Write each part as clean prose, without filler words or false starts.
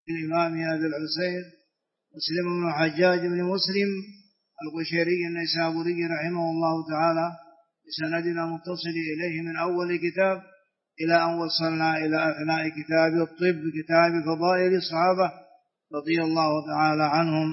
الإمام أبي الحسين مسلم بن الحجاج بن مسلم القشيري النيسابوري رحمه الله تعالى بسندنا متصل إليه من أول كتاب إلى أن وصلنا إلى أثناء كتاب الطب، كتاب فضائل الصحابة رضي الله تعالى عنهم.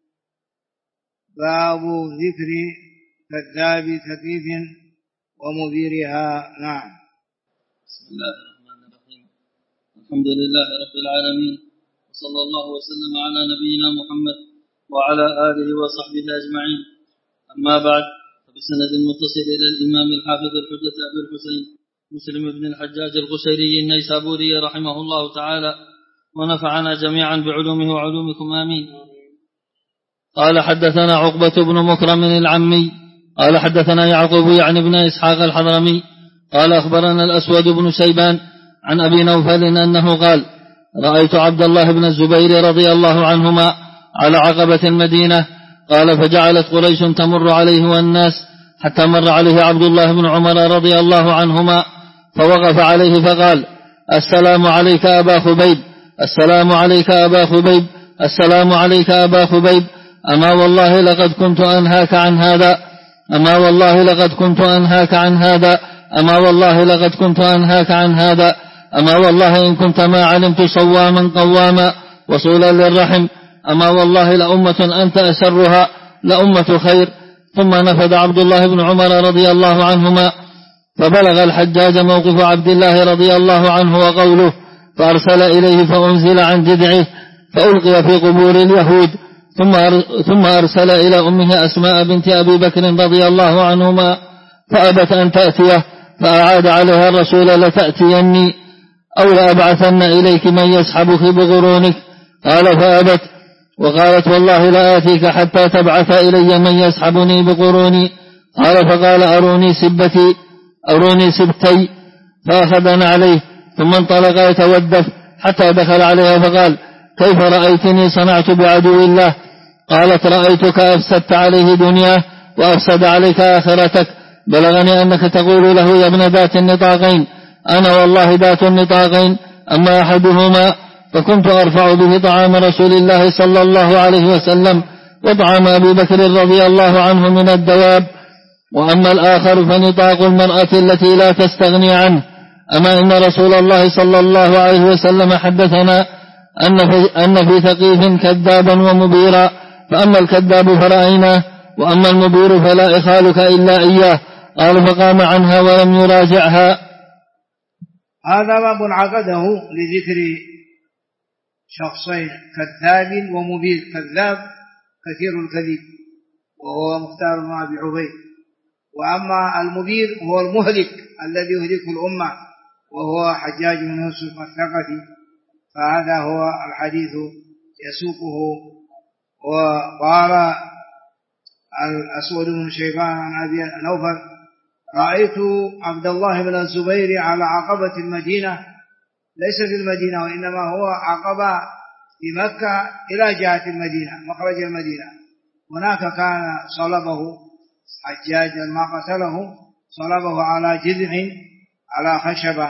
باب ذكر كذاب تكييف ومبيرها. نعم. بسم الله الرحمن الرحيم. الحمد لله رب العالمين، وصلى الله وسلم على نبينا محمد وعلى آله وصحبه أجمعين. أما بعد، فبسند المتصل إلى الإمام الحافظ الحجة أبي الحسين مسلم بن الحجاج القشيري النيسابوري رحمه الله تعالى، ونفعنا جميعا بعلومه وعلومكم آمين. قال حدثنا عقبة بن مكرم العمي قال حدثنا يعقوب يعني بن إسحاق الحضرمي قال أخبرنا الأسود بن شيبان عن أبي نوفل أنه قال: رأيت عبد الله بن الزبير رضي الله عنهما على عقبة المدينة. قال: فجعلت قريش تمر عليه والناس حتى مر عليه عبد الله بن عمر رضي الله عنهما، فوقف عليه فقال: السلام عليك أبا خبيب، السلام عليك أبا خبيب، السلام عليك أبا خبيب، أما والله لقد كنت أنهاك عن هذا، أما والله لقد كنت أنهاك عن هذا، أما والله لقد كنت أنهاك عن هذا، أما والله إن كنت ما علمت صواما قواما وصولا للرحم، أما والله لأمة أنت أسرها لأمة خير. ثم نفذ عبد الله بن عمر رضي الله عنهما، فبلغ الحجاج موقف عبد الله رضي الله عنه وقوله، فأرسل إليه فأنزل عن جذعه فألقي في قبور اليهود. ثم أرسل إلى أمه أسماء بنت أبي بكر رضي الله عنهما فأبت أن تأتيه، فأعاد عليها الرسول: لتأتيني أو لأبعثن إليك من يسحبك بقرونك. قال: فأبت، وقالت: والله لا آتيك حتى تبعث إلي من يسحبني بقروني. قال: فقال: أروني سبتي. فأخذنا عليه، ثم انطلق يتودف حتى دخل عليها فقال: كيف رأيتني صنعت بعدو الله؟ قالت: رأيتك أفسدت عليه دنياه وأفسد عليك آخرتك. بلغني أنك تقول له: يا ابن ذات النطاقين، أنا والله ذات النطاقين، أما أحدهما فكنت أرفع به طعام رسول الله صلى الله عليه وسلم وطعام أبي بكر رضي الله عنه من الدواب، وأما الآخر فنطاق المرأة التي لا تستغني عنه. أما إن رسول الله صلى الله عليه وسلم حدثنا أن في ثقيف كذابا ومبيرا، فأما الكذاب فرأيناه، وأما المبير فلا إخالك إلا إياه. قال: فقام عنها ولم يراجعها. هذا باب عقده لذكر شخصين: كذاب ومبير. كذاب كثير الكذب وهو مختار بن أبي عبيد، وأما المبير هو المهلك الذي يهلك الأمة وهو حجاج بن يوسف الثقفي. فهذا هو الحديث يسوقه. وقال الأسود بن شيبان عن أبي نوفل: رأيت عبد الله بن الزبير على عقبة المدينة، ليس في المدينة وإنما هو عقبة في مكة إلى جهة المدينة، مخرج المدينة. هناك كان صلبه حجاج ما قتله، صلبه على جذع على خشبة.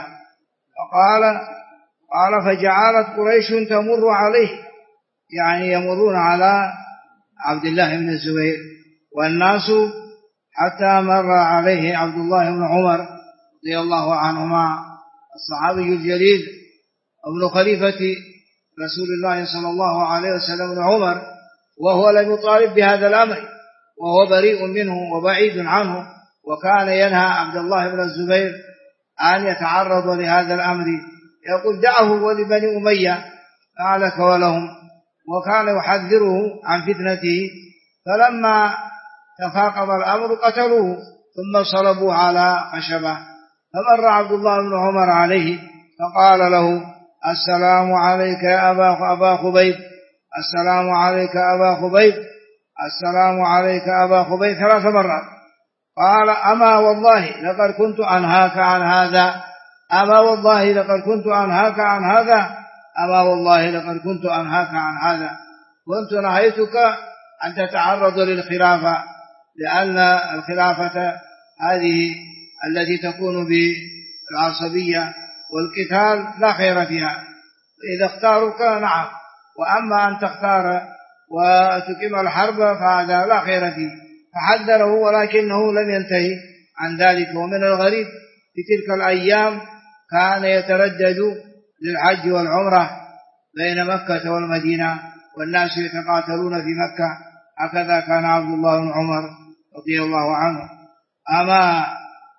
قال: فجعلت قريش تمر عليه، يعني يمرون على عبد الله بن الزبير والناس، حتى مر عليه عبد الله بن عمر رضي الله عنهما الصحابي الجليل ابن خليفة رسول الله صلى الله عليه وسلم بن عمر، وهو لم يطالب بهذا الأمر، وهو بريء منه وبعيد عنه، وكان ينهى عبد الله بن الزبير أن يتعرض لهذا الأمر، يقول: دعه ولبني أمية ما لك ولهم، وكان يحذره عن فتنته. فلما تفاقم الأمر قتلوه ثم صلبوه على خشبة. فمر عبد الله بن عمر عليه فقال له: السلام عليك يا أبا خبيب، السلام عليك أبا خبيب، السلام عليك أبا خبيب 3 مرات. قال: أما والله لقد كنت أنهاك عن هذا، أما والله لقد كنت أنهاك عن هذا، أما والله لقد كنت أنهاك عن هذا. كنت نهيتك أن تتعرض للخلافة، لأن الخلافة هذه التي تكون بالعصبية والقتال لا خير فيها، إذا اختاروك نعم، وأما أن تختار وتقيم الحرب فهذا لا خير فيه، فحذره ولكنه لم ينتهي عن ذلك. ومن الغريب في تلك الأيام كان يتردد للحج والعمرة بين مكة والمدينة والناس يتقاتلون في مكة، هكذا كان عبد الله بن عمر رضي الله عنه. أما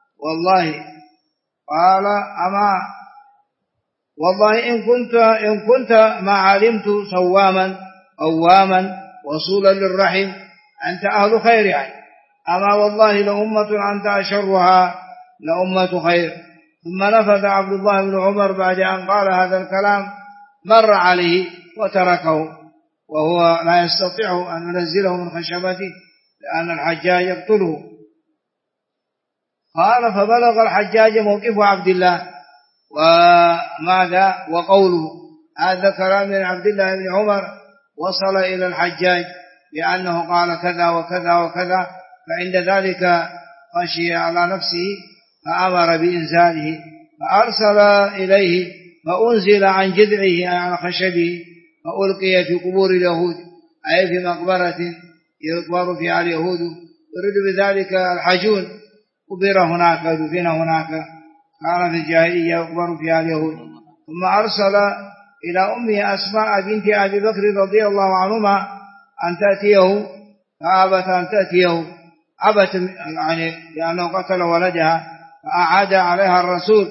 والله إن كنت ما علمت صواما قواما وصولا للرحم أنت أهل خير يعني. أما والله لأمة أنت أشرها لأمة خير. ثم نفذ عبد الله بن عمر بعد أن قال هذا الكلام، مر عليه وتركه وهو لا يستطيع أن ينزله من خشبته لأن الحجاج يقتله. قال فبلغ الحجاج موقف عبد الله وماذا وقوله. هذا كلام من عبد الله بن عمر وصل إلى الحجاج بأنه قال كذا وكذا وكذا، فعند ذلك خشي على نفسه فأمر بإنزاله، فأرسل إليه فأنزل عن جذعه عن خشبه فألقي في قبور اليهود، أي في مقبرة يقبر فيها اليهود، يريد بذلك الحجون، قبر هناك دفن هناك، كان في الجاهلية يقبر فيها اليهود. ثم أرسل إلى أمه أسماء بنت أبي بكر رضي الله عنهما أن تأتيه، فأبت أن تأتيه، أبت يعني لأنه قتل ولدها، فأعاد عليها الرسول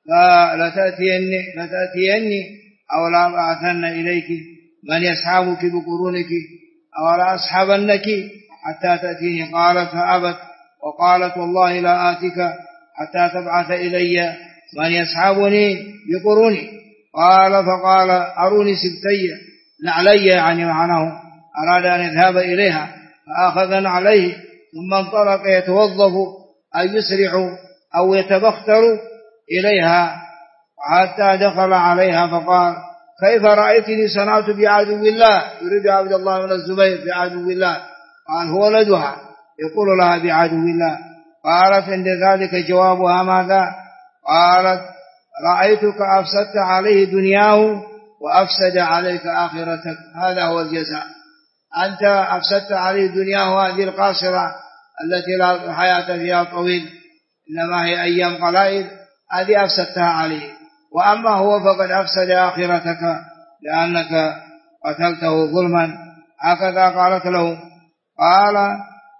لتأتيني أو لا أبعثن إليك من يسحبك بقرونك أو لا أسحبنك حتى تأتيني. قالت فأبت، وقالت والله لا آتك حتى تبعث إلي من يسحبني بقروني. فقال أروني سبتي نعلي، يعني معناه أراد أن يذهب إليها، فأخذ عليه ثم انطلق يتوظف أن يسرع أو يتبختر إليها حتى دخل عليها فقال كيف رأيتني صنعت بعدو الله، يريد عبد الله بن الزبير بعدو الله. قال هو ولدها يقول لها بعدو الله. قالت عند ذلك جوابها ماذا؟ قالت رأيتك أفسدت عليه دنياه وأفسد عليك آخرتك، هذا هو الجزاء. أنت أفسدت عليه دنياه هذه القاصرة التي لا حياة فيها طويل، إنما هي أيام قلائل، هذه أفسدتها عليه. وأما هو فقد أفسد آخرتك لأنك قتلته ظلما، هكذا قالت له. قال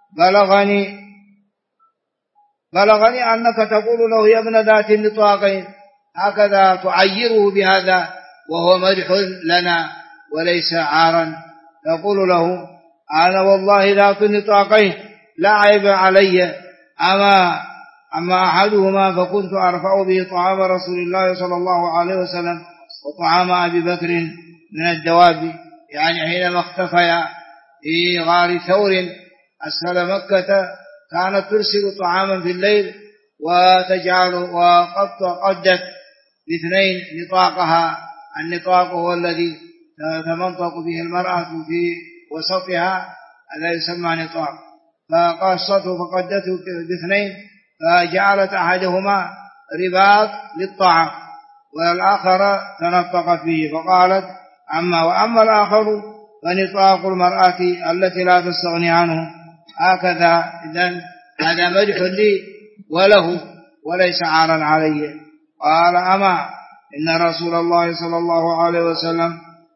بلغني أنك تقول له يا ابن ذات النطاقين، هكذا تعيره بهذا وهو مدح لنا وليس عارا. تقول له أنا والله ذات النطاقين لا عيب علي، أما أحدهما فكنت أرفع به طعام رسول الله صلى الله عليه وسلم وطعام أبي بكر من الدواب، يعني حينما اختفيا في غار ثور أسفل مكة كانت ترسل طعاما في الليل وتجعل قدت باثنين نطاقها. النطاق هو الذي تمنطق به المرأة في وسطها، هذا يسمى نطاق، فقصته فقدته باثنين، فجعلت أحدهما رباط للطعام والآخر تنطقت به، فقالت وأما الآخر فنطاق المرأة التي لا تستغني عنه، هكذا. إذن هذا مدح لي وله وليس عارا علي. قال أما إن رسول الله صلى الله عليه وسلم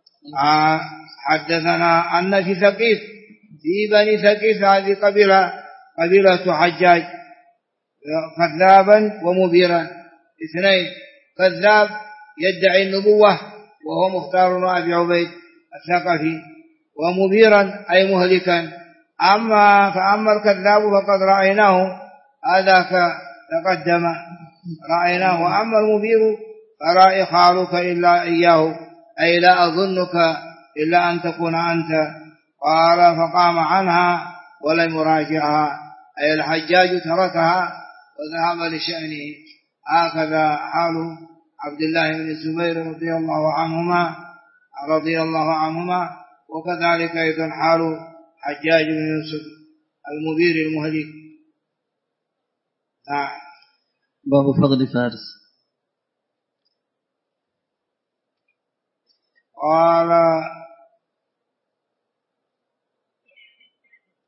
حدثنا أن في ثقيف، في بني ثقيف هذه قبيلة حجاج، كذابا ومبيرا، اثنين، كذاب يدعي النبوة وهو مختار بن أبي عبيد الثقفي، ومبيرا أي مهلكا. فأما الكذاب فقد رأيناه، هذاك تقدم رأيناه، وأما المبير فرأي خالك إلا إياه، أي لا أظنك إلا أن تكون أنت. قال فقام عنها ولم يراجعها، أي الحجاج تركها وذهب لشأنه. هكذا حال عبد الله بن الزبير رضي الله عنهما، وكذلك أيضا حال حجاج بن يوسف المبير المهلك. باب فقد فارس. قال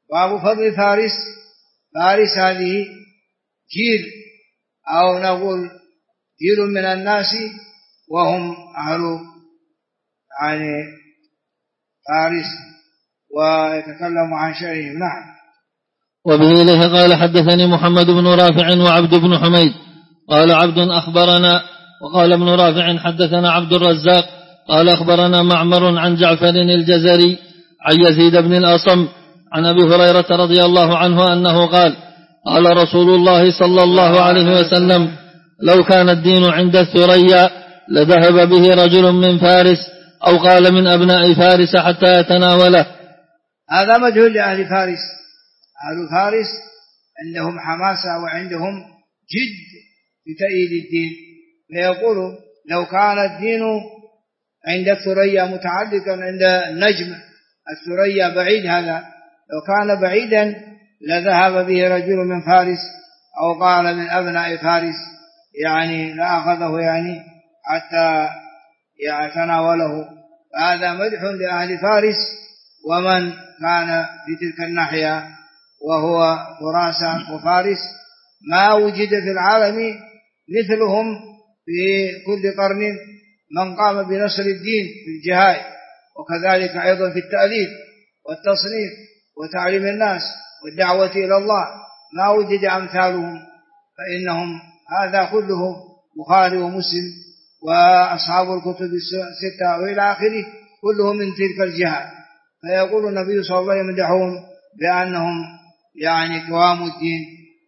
باب فضل فارس. فارس هذه جيل أو نقول جيل من الناس وهم أهل يعني فارس ويتكلم عن شيء. نعم. وبه إليه قال حدثني محمد بن رافع وعبد بن حميد قال عبد أخبرنا وقال ابن رافع حدثنا عبد الرزاق قال أخبرنا معمر عن جعفر الجزري عن يزيد بن الأصم عن أبي هريرة رضي الله عنه أنه قال قال رسول الله صلى الله عليه وسلم لو كان الدين عند الثريا لذهب به رجل من فارس أو قال من أبناء فارس حتى يتناوله. هذا مجهول لأهل فارس. أهل فارس عندهم حماسة وعندهم جد في تأييد الدين، فيقول لو كان الدين عند الثريا متعلقا عند النجم الثريا بعيد، هذا لو كان بعيدا لذهب به رجل من فارس أو قال من أبناء فارس، يعني لأخذه يعني حتى يتناوله. هذا مدح لأهل فارس ومن كان في تلك الناحية وهو خراسان وفارس. ما وجد في العالم مثلهم في كل قرن من قام بنصر الدين في الجهاد، وكذلك أيضا في التأليف والتصنيف وتعليم الناس والدعوة إلى الله، ما وجد أمثالهم. فإنهم هذا كله بخاري ومسلم وأصحاب الكتب الستة وإلى آخره كلهم من تلك الجهة. فيقول النبي صلى الله عليه وسلم يمدحهم بأنهم يعني قوام الدين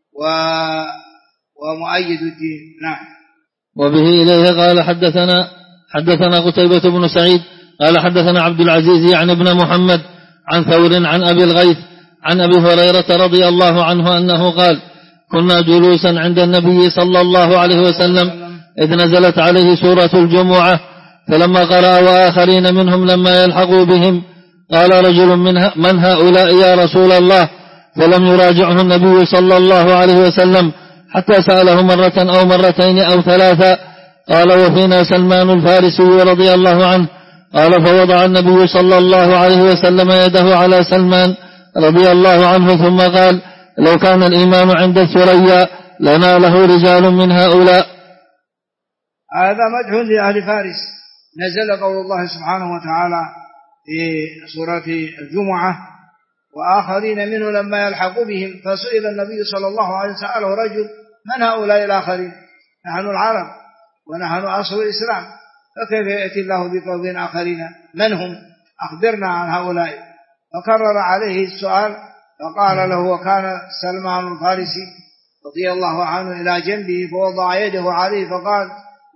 ومؤيد الدين. نعم. وبه إليه قال حدثنا قتيبة بن سعيد قال حدثنا عبد العزيز يعني ابن محمد عن ثور عن أبي الغيث عن أبي هريرة رضي الله عنه أنه قال كنا جلوسا عند النبي صلى الله عليه وسلم إذ نزلت عليه سورة الجمعة، فلما قرأ وآخرين منهم لما يلحقوا بهم قال رجل من هؤلاء يا رسول الله؟ فلم يراجعه النبي صلى الله عليه وسلم حتى سأله مرة أو مرتين أو ثلاثة. قال وفينا سلمان الفارسي رضي الله عنه. قال فوضع النبي صلى الله عليه وسلم يده على سلمان رضي الله عنه ثم قال لو كان الإيمان عند الثريا لناله رجال من هؤلاء. هذا مدح لأهل فارس. نزل قول الله سبحانه وتعالى في سورة الجمعة وآخرين منه لما يلحقوا بهم، فسئل النبي صلى الله عليه وسلم سأله رجل من هؤلاء الآخرين؟ نحن العرب ونحن أصل الإسلام، فكيف يأتي الله بقوم آخرين؟ من هم؟ أخبرنا عن هؤلاء. فكرر عليه السؤال فقال له وكان سلمان الفارسي رضي الله عنه إلى جنبه فوضع يده عليه فقال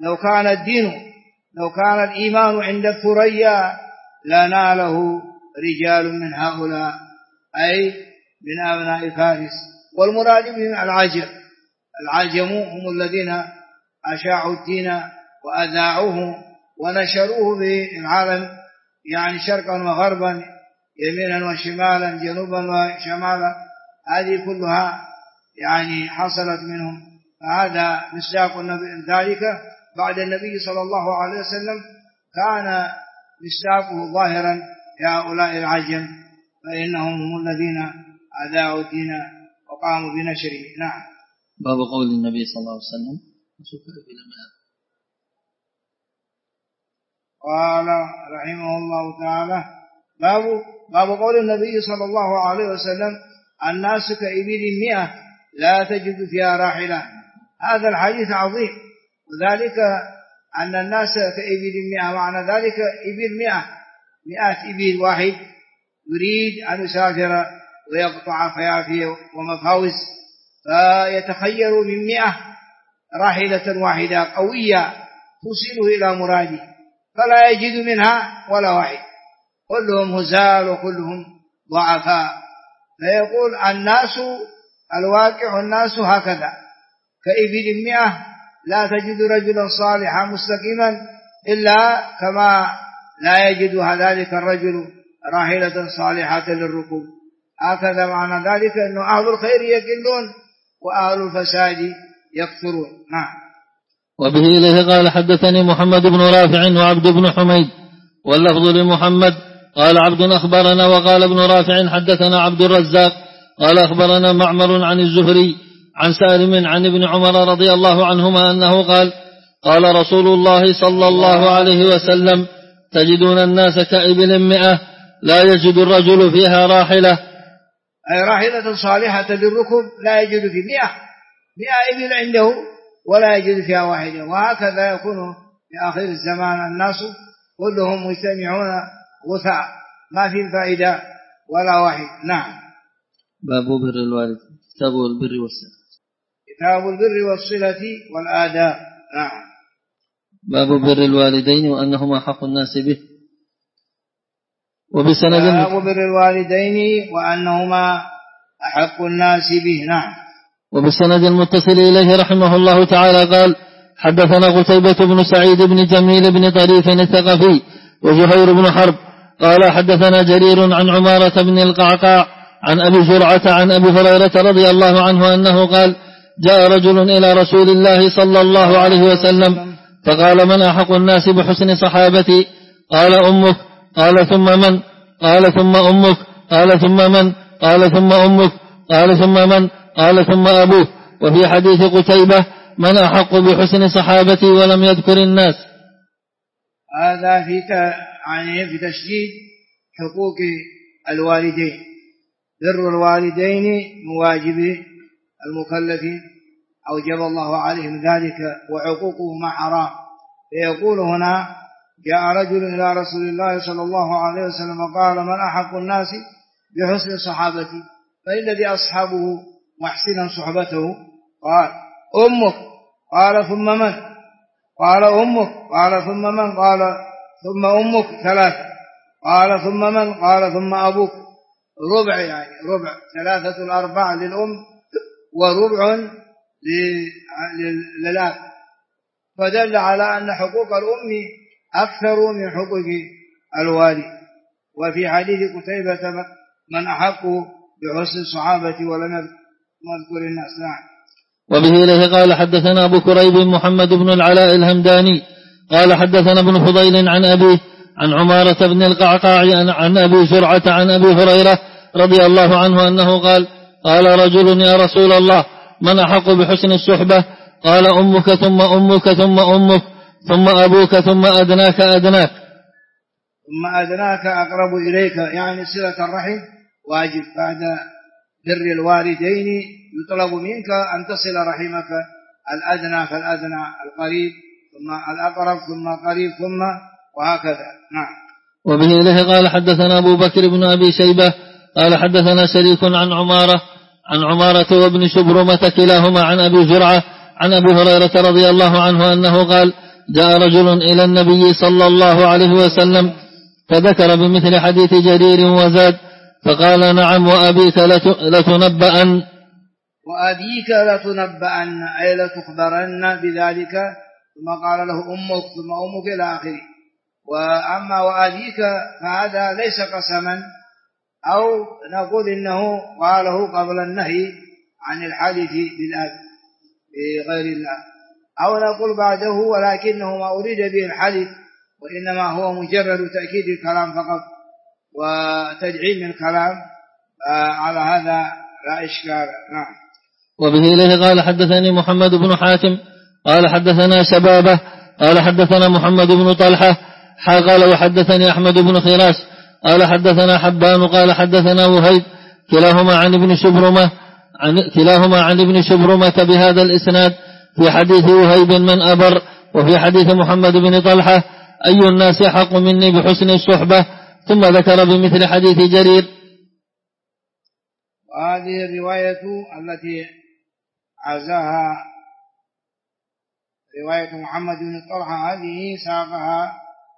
لو كان الإيمان عند الثريا لناله رجال من هؤلاء، أي من أبناء فارس. والمراد بهم العجم هم الذين أشاعوا الدين وأذاعوه ونشروه في العالم، يعني شرقا وغربا يمينا وشمالا جنوبا وشمالا، هذه كلها يعني حصلت منهم. فهذا مصداق ذلك بعد النبي صلى الله عليه وسلم كان مصداقه ظاهرا هؤلاء العجم، فإنهم هم الذين أذاعوا الدين وقاموا بنشره. نعم. باب قول النبي صلى الله عليه وسلم قال رحمه الله تعالى باب قول النبي صلى الله عليه وسلم الناس كإبل 100 لا تجد فيها راحلة. هذا الحديث عظيم، وذلك أن الناس كإبل 100 معنى ذلك إبل 100 إبل واحد يريد أن يسافر ويقطع فيافي ومفاوز، فيتخير من 100 راحلة واحدة قوية توصله إلى مراده، فلا يجد منها ولا واحد، كلهم هزال وكلهم ضعفاء. فيقول الناس الواقع الناس هكذا كإبل 100 لا تجد رجلا صالحا مستقيما إلا كما لا يجد ذلك الرجل راحلة صالحة للركوب. هكذا معنى ذلك أن أهل الخير يقلون وأهل الفساد يكثرون. نعم. وبه إليه قال حدثني محمد بن رافع وعبد بن حميد واللفظ لمحمد قال عبد أخبرنا. وقال ابن رافع حدثنا عبد الرزاق قال أخبرنا معمر عن الزهري عن سالم عن ابن عمر رضي الله عنهما أنه قال قال رسول الله صلى الله عليه وسلم تجدون الناس كإبل 100 لا يجد الرجل فيها راحلة، أي راحلة صالحة للركب لا يجد في 100 إبل عنده ولا يجد فيها واحدة. وهكذا يكون في آخر الزمان الناس كلهم مجتمعون غثاء ما في فائدة ولا واحد. نعم. باب بر الوالد. كتاب البر والصلة. كتاب البر والصلة والآداب. نعم. باب بر الوالدين وأنهما حق الناس به. باب بر الوالدين وأنهما أحق الناس به. نعم. وبالسند المتصل إليه رحمه الله تعالى قال حدثنا قتيبة بن سعيد بن جميل بن طريف الثقفي وزهير بن حرب قال حدثنا جرير عن عمارة بن القعقاع عن أبي زرعة عن أبي هريرة رضي الله عنه أنه قال جاء رجل إلى رسول الله صلى الله عليه وسلم فقال من أحق الناس بحسن صحابتي؟ قال أمك. قال ثم من؟ قال ثم أمك. قال ثم من؟ قال ثم أمك. قال ثم من؟ قال ثم أبوه. وفي حديث قتيبة من أحق بحسن صحابتي ولم يذكر الناس. هذا في تشديد حقوق الوالدين. بر الوالدين من واجب المكلفين أوجب الله عليهم ذلك وعقوقهما حرام. فيقول هنا جاء رجل إلى رسول الله صلى الله عليه وسلم وقال من أحق الناس بحسن صحابتي؟ فالذي أصحابه محسنا صحبته؟ قال أمك. قال ثم من؟ قال أمك. قال ثم من؟ قال ثم أمك 3. قال ثم من؟ قال ثم أبوك. ربع، يعني ربع 3/4 للأم وربع للأب. فدل على أن حقوق الأم أكثر من حقوق الوالد. وفي حديث قتيبة من أحق بحسن الصحابة ولم يذكر الناس. نعم. وبه إليه قال حدثنا أبو كريب محمد بن العلاء الهمداني قال حدثنا ابن فضيل عن أبيه عن عمارة بن القعقاع عن أبي زرعة عن أبي هريرة رضي الله عنه أنه قال قال رجل يا رسول الله من أحق بحسن الصحبة؟ قال أمك ثم أمك ثم أمك ثم أبوك ثم أدناك أدناك. ثم أدناك أقرب إليك، يعني صلة الرحم واجب. بعد بر الوالدين يطلب منك أن تصل رحمك الأدنى فالأدنى، القريب ثم الأقرب ثم قريب ثم وهكذا. نعم. وبه إليه قال حدثنا أبو بكر بن أبي شيبة قال حدثنا شريك عن عمارة وابن شبرمة كلاهما عن أبي زرعة عن أبي هريرة رضي الله عنه أنه قال جاء رجل إلى النبي صلى الله عليه وسلم فذكر بمثل حديث جرير وزاد فقال نعم وأبيك لتنبأن. وأبيك لتنبأن أي لتخبرن بذلك. ثم قال له أمك ثم أمك إلى آخره. وأما وأبيك فهذا ليس قسما، أو نقول إنه قاله قبل النهي عن الحلف بالأب بغير الله، أو نقول بعده ولكنه ما أريد به الحلف وإنما هو مجرد تأكيد الكلام فقط وتدعيم الكلام. على هذا لا إشكال. نعم. وبه إليه قال حدثني محمد بن حاتم قال حدثنا شبابه قال حدثنا محمد بن طلحة قال وحدثني أحمد بن خراش قال حدثنا حبان قال حدثنا وهيب كلاهما عن ابن شبرمة بهذا الإسناد. في حديث وهيب من أبر، وفي حديث محمد بن طلحة أي الناس حق مني بحسن الصحبة، ثم ذكر بمثل حديث جرير. وهذه الرواية التي عزاها رواية محمد بن طلحة هذه ساقها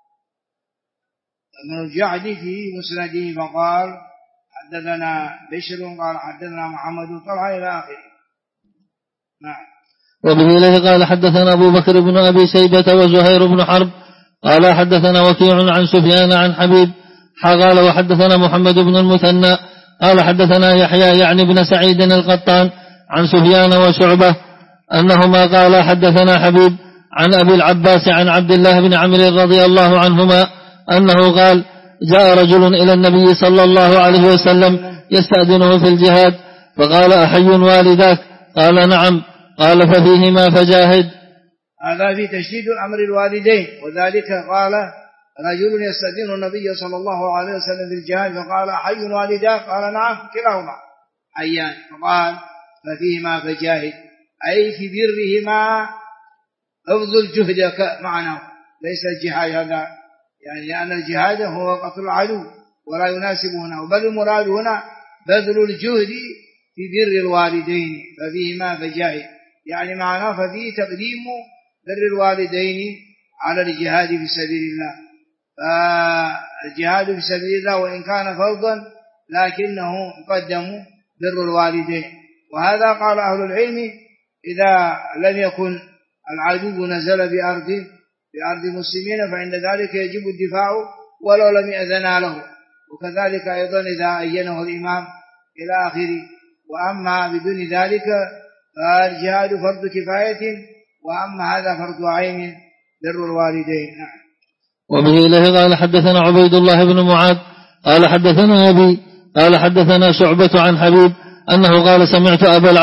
ابن الجعد في مسنده فقال حدثنا بشر قال حدثنا محمد بن طلحة إلى آخره. نعم. وبه إليه قال حدثنا أبو بكر بن أبي شيبة وزهير بن حرب قال حدثنا وكيع عن سفيان عن حبيب قال وحدثنا محمد بن المثنى قال حدثنا يحيى يعني بن سعيد القطان عن سفيان وشعبة أنهما قال حدثنا حبيب عن أبي العباس عن عبد الله بن عمرو رضي الله عنهما أنه قال جاء رجل إلى النبي صلى الله عليه وسلم يستأذنه في الجهاد فقال أحي والداك؟ قال نعم. قال ففيهما فجاهد. هذا في تشديد أمر الوالدين. وذلك قال رجل يستأذن النبي صلى الله عليه وسلم في الجهاد فقال أحي والداك؟ قال نعم كلاهما حيان. فقال ففيهما فجاهد، أي في برهما افضل الجهد معناه، ليس الجهاد هذا يعني، لأن الجهاد هو قتل العدو ولا يناسب هنا، بل المراد هنا بذل الجهد في بر الوالدين. ففيهما فجاهد يعني معناه ففيه تقديم بر الوالدين على الجهاد في سبيل الله. فالجهاد في سبيل الله وإن كان فرضا لكنه يقدم بر الوالدين. وهذا قال أهل العلم إذا لم يكن العدو نزل بأرض المسلمين فإن ذلك يجب الدفاع ولو لم يأذن له، وكذلك أيضا إذا أينه الإمام إلى آخره. وأما بدون ذلك فالجهاد فرض كفاية، وأما هذا فرض عين بر الوالدين. وبه إليه قال حدثنا عبيد الله بن معاذ قال حدثنا أبي قال حدثنا شعبة عن حبيب أنه قال سمعت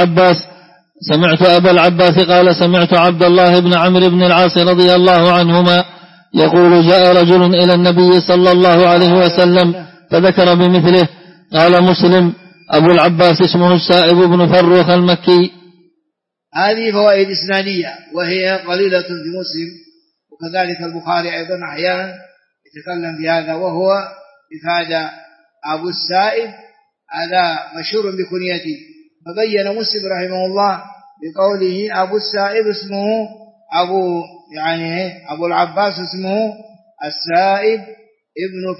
أبا العباس قال سمعت عبد الله بن عمرو بن العاص رضي الله عنهما يقول جاء رجل إلى النبي صلى الله عليه وسلم فذكر بمثله. قال مسلم أبو العباس اسمه السائب بن فروخ المكي. هذه فوائد إسنادية وهي قليلة في مسلم، وكذلك البخاري أيضا أحيانا يتكلم بهذا، وهو إفادة أبو السائب هذا مشهور بكنيته. فبين مسلم رحمه الله بقوله أبو السائب اسمه أبو العباس اسمه السائب ابن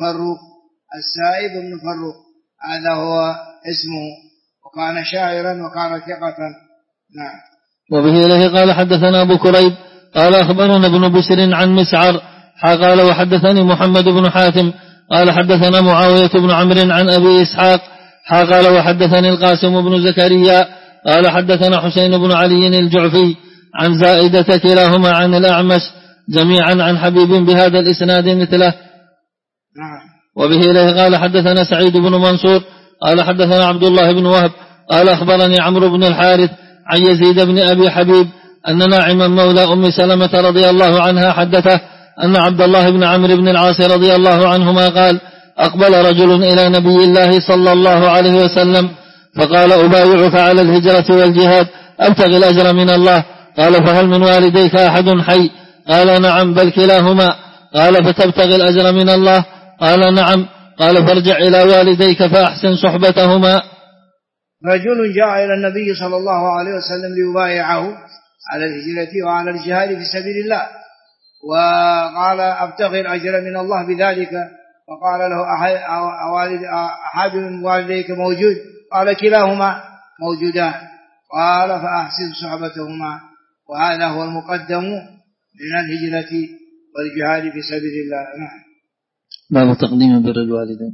فروخ، هذا هو اسمه، وكان شاعرا وكان ثقة. نعم. وبه إليه قال حدثنا أبو كريب قال أخبرنا ابن بشر عن مسعر قال وحدثني محمد بن حاتم قال حدثنا معاوية بن عمرو عن أبي إسحاق قال وحدثني القاسم بن زكريا قال حدثنا حسين بن علي الجعفي عن زائدة كلاهما عن الأعمش جميعا عن حبيب بهذا الإسناد مثله. وبه إليه قال حدثنا سعيد بن منصور قال حدثنا عبد الله بن وهب قال أخبرني عمرو بن الحارث عن يزيد بن أبي حبيب أن ناعما مولى أم سلمة رضي الله عنها حدثه أن عبد الله بن عمرو بن العاص رضي الله عنهما قال أقبل رجل إلى نبي الله صلى الله عليه وسلم فقال أبايعك على الهجرة والجهاد أبتغي الأجر من الله. قال فهل من والديك أحد حي؟ قال نعم بل كلاهما. قال فتبتغي الأجر من الله؟ قال نعم. قال فارجع إلى والديك فأحسن صحبتهما. رجل جاء إلى النبي صلى الله عليه وسلم ليبايعه على الهجرة وعلى الجهاد في سبيل الله، وقال أبتغي الأجر من الله بذلك. فقال له أحد من والديك موجود؟ قال كلاهما موجودان. قال فأحسن صحبتهما، وهذا هو المقدم من الهجرة والجهاد في سبيل الله. باب تقديم بر الوالدين.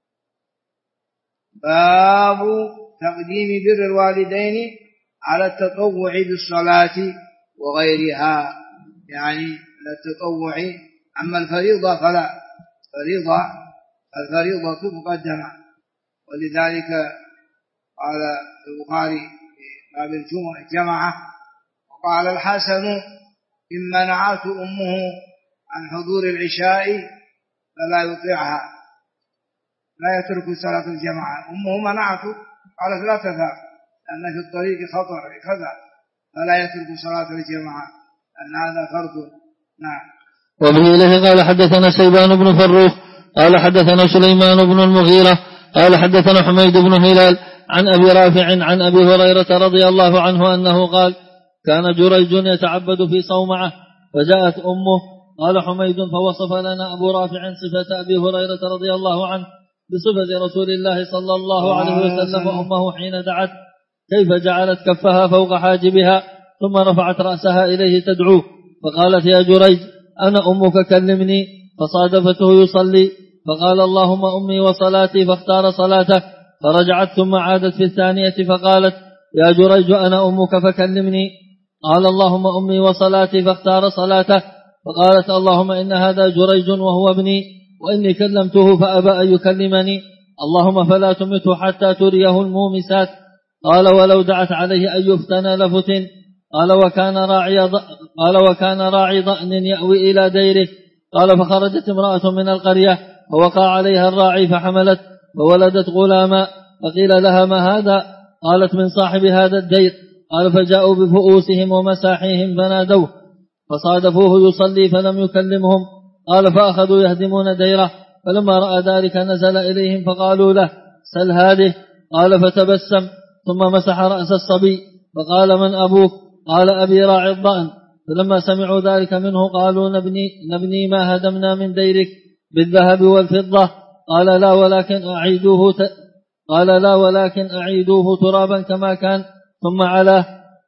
باب تقديم بر الوالدين على التطوع بالصلاة وغيرها، يعني التطوع. أما الفريضة فلا، الفريضة مقدمة. ولذلك قال البخاري في باب الجمعة وقال الحسن إن منعت أمه عن حضور العشاء فلا يطيعها، لا يترك صلاة الجماعة. أمه منعته قالت لا تذهب لأن في الطريق خطر كذا، فلا يترك صلاة الجماعة لأن هذا فرض. نعم. وبه إليه قال حدثنا شيبان بن فروخ قال حدثنا سليمان بن المغيرة قال حدثنا حميد بن هلال عن أبي رافع عن أبي هريرة رضي الله عنه أنه قال كان جريج يتعبد في صومعة فجاءت أمه. قال حميد فوصف لنا أبو رافع صفة أبي هريرة رضي الله عنه بصفة رسول الله صلى الله عليه وسلم وأمه حين دعت كيف جعلت كفها فوق حاجبها ثم رفعت رأسها إليه تدعوه. فقالت يا جريج أنا أمك كلمني، فصادفته يصلي فقال اللهم أمي وصلاتي فاختار صلاته. فرجعت ثم عادت في الثانية فقالت يا جريج أنا أمك فكلمني. قال اللهم أمي وصلاتي فاختار صلاته. فقالت اللهم إن هذا جريج وهو ابني. وإني كلمته فأبى أن يكلمني، اللهم فلا تمته حتى تريه المومسات. قال ولو دعت عليه أن يفتن لفتن. قال وكان راعي ضأن يأوي إلى ديره. قال فخرجت امرأة من القرية فوقع عليها الراعي فحملت فولدت غلاما، فقيل لها ما هذا؟ قالت من صاحب هذا الدير. قال فجاءوا بفؤوسهم ومساحيهم فنادوه فصادفوه يصلي فلم يكلمهم. قال فأخذوا يهدمون ديره، فلما رأى ذلك نزل إليهم فقالوا له سل هذه. قال فتبسم ثم مسح رأس الصبي فقال من أبوك؟ قال أبي راعي الضأن. فلما سمعوا ذلك منه قالوا نبني ما هدمنا من ديرك بالذهب والفضة. قال لا ولكن أعيدوه ترابا كما كان ثم علاه.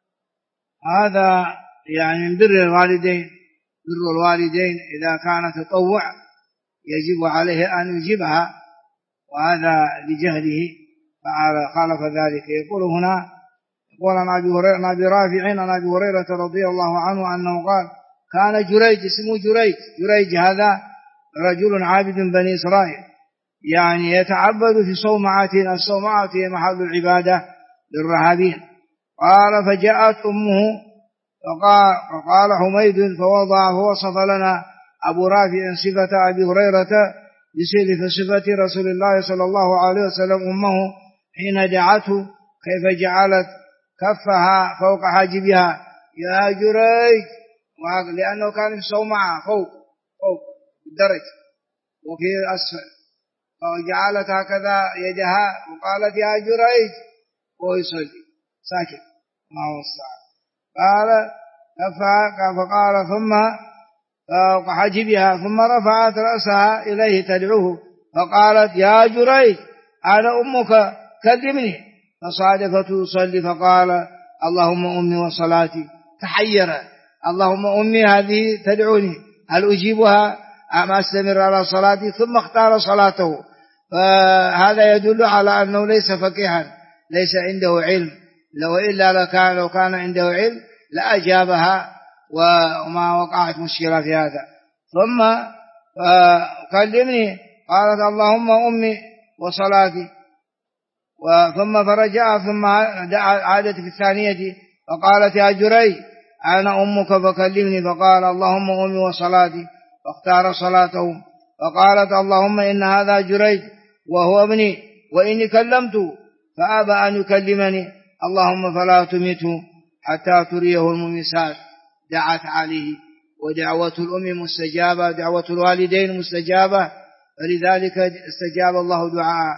هذا يعني من بر الوالدين. بر الوالدين إذا كان تطوع يجب عليه أن يجيبها، وهذا لجهله خالف ذلك. يقول هنا عن أبي رافع عن أبي هريرة رضي الله عنه أنه قال كان جريج، اسمه جريج هذا رجل عابد بني إسرائيل، يعني يتعبد في صومعة. الصومعة هي محل العبادة للرهابين. قال فجاءت أمه فقال حميد فوصف لنا أبو رافع صفة أبي هريرة بصفة رسول الله صلى الله عليه وسلم أمه حين دعته كيف جعلت كفها فوق حاجبها يا جريج، لأنه كان في صومعة فوق الدرج وفي أسفل، فجعلت هكذا يدها وقالت يا جريج وهو يصلي ساكت ما هو الصعب. قال كفها فقال ثم فوق حاجبها ثم رفعت رأسها إليه تدعوه فقالت يا جريج أنا أمك كلمني، فصادفته يصلي فقال اللهم أمي وصلاتي. تحير اللهم أمي هذه تدعوني هل أجيبها أم أستمر على صلاتي؟ ثم اختار صلاته. فهذا يدل على أنه ليس فقيها، ليس عنده علم، لو كان عنده علم لأجابها وما وقعت مشكلة في هذا. ثم كلمني قالت اللهم أمي وصلاتي. ثم فرجع ثم عادت في الثانية فقالت يا جريج أنا أمك فكلمني، فقال اللهم أمي وصلاتي، فاختار صلاته. فقالت اللهم إن هذا جريج وهو ابني وإني كلمته فأبى أن يكلمني، اللهم فلا تمته حتى تريه الممسات. دعت عليه، ودعوة الأم مستجابة، دعوة الوالدين مستجابة، فلذلك استجاب الله دعاء.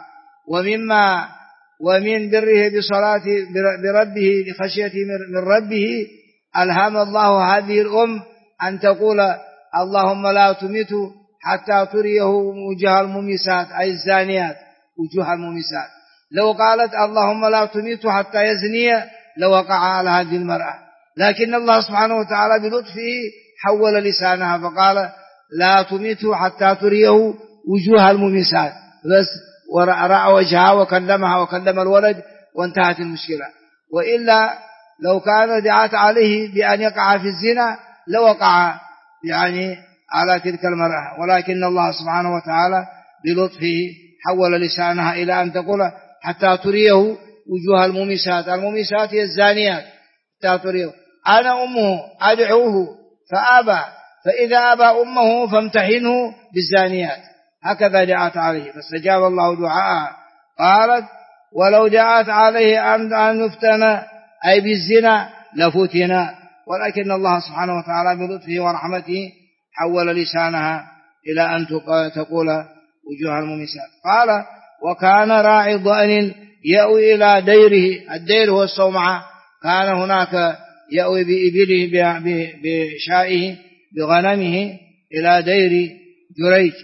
ومن بره بصلاة بربه لخشيته من ربه ألهم الله هذه الأم أن تقول اللهم لا تمته حتى تريه وجوه الممسات، أي الزانيات وجوه الممسات. لو قالت اللهم لا تمته حتى يزني لوقع على هذه المرأة، لكن الله سبحانه وتعالى بلطفه حول لسانها فقال لا تمته حتى تريه وجوه الممسات، بس ورأى وجهها وكلمها وكلم الولد وانتهت المشكلة. وإلا لو كان دعت عليه بأن يقع في الزنا لوقع يعني على تلك المرأة، ولكن الله سبحانه وتعالى بلطفه حول لسانها إلى أن تقول حتى تريه وجوه الممسات. الممسات هي الزانيات. حتى تريه أنا أمه أدعوه فأبى، فإذا أبى أمه فامتحنه بالزانيات. هكذا دعت عليه فاستجاب الله دعاءها. قالت ولو دعت عليه أن يفتن أي بالزنا لفتنا، ولكن الله سبحانه وتعالى بلطفه ورحمته حول لسانها إلى أن تقول وجوه الممسات. قال وكان راعي ضأن يأوي إلى ديره، الدير هو الصومعة، كان هناك يأوي بإبله بشائه بغنمه إلى دير جريج.